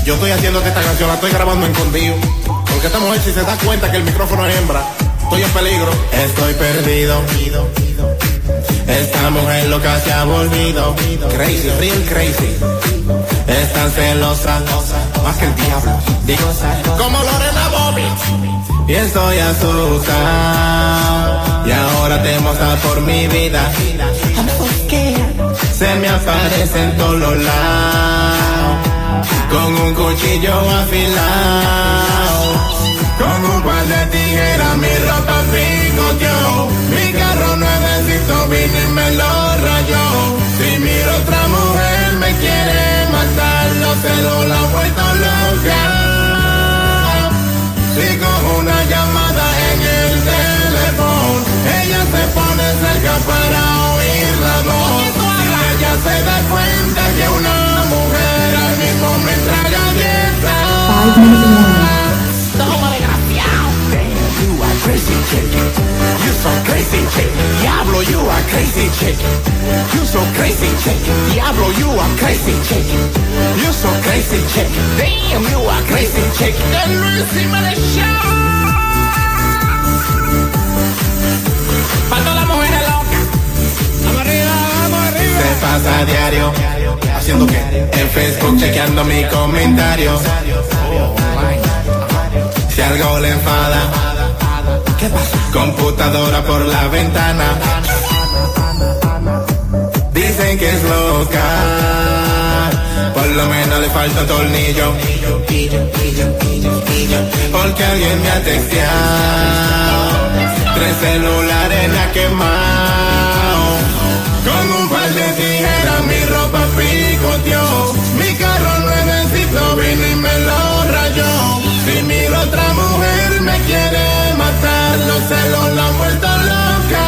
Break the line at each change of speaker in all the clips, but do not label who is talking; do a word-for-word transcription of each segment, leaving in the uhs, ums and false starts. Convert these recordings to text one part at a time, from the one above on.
Yo estoy haciendo que esta canción la estoy grabando en escondido. Porque esta mujer, si se da cuenta que el micrófono es hembra, estoy en peligro. Estoy perdido. Esta mujer loca se ha volvido crazy, real crazy. Es tan celosa, más que el diablo. Digo, como Lorena Bobby. Y estoy asustado. Y ahora temo estar por mi vida. Se me aparece en todos los lados. Con un cuchillo afilado. Con un par de tijeras mi ropa picoteó. Mi carro nuevecito vino y me lo rayó. Si miro otra mujer me quiere matar. Los celos la han vuelto loca. Si cojo una llamada en el teléfono, ella se pone cerca para oír la voz. Y ella se da cuenta que una mujer al mismo me traga dieta. Toma desgraciado. Damn, you are crazy chick. You so crazy chick. Diablo, you are crazy chick. You so crazy chick. Diablo, you are crazy chick. You so crazy chick. Damn, you are crazy chick. The Luis Jiménez Show. Para todas las mujeres locas. Vamos arriba, vamos arriba. Se pasa a diario. ¿Haciendo qué? En Facebook chequeando mi comentario. Oh, si algo le enfada, ¿qué pasa? Computadora por la ventana. Dicen que es loca. Por lo menos le falta un tornillo. Porque alguien me ha texteado. Tres celulares me ha quemado. Con un par de tijeras mi ropa picoteó. Mi carro nuevecito vino y me lo rayó. Si miro otra mujer me quiere matar. Los celos la han vuelto loca.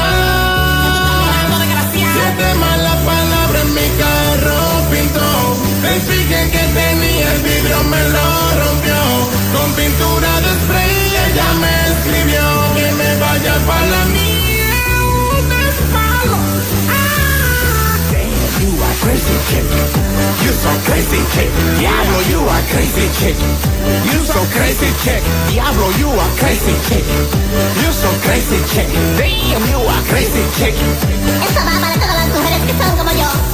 Siete malas palabras en mi carro pintó. El pique que tenía el vidrio me lo rompió. Con pintura de spray ella me escribió que me vaya pa' la mierda de palo. You are crazy chick. You so crazy chick. Diablo, you are crazy chick. You so crazy chick. Diablo, you are crazy chick. You so crazy chick. Damn, you are crazy chick.
Esto va para todas las mujeres que son como yo.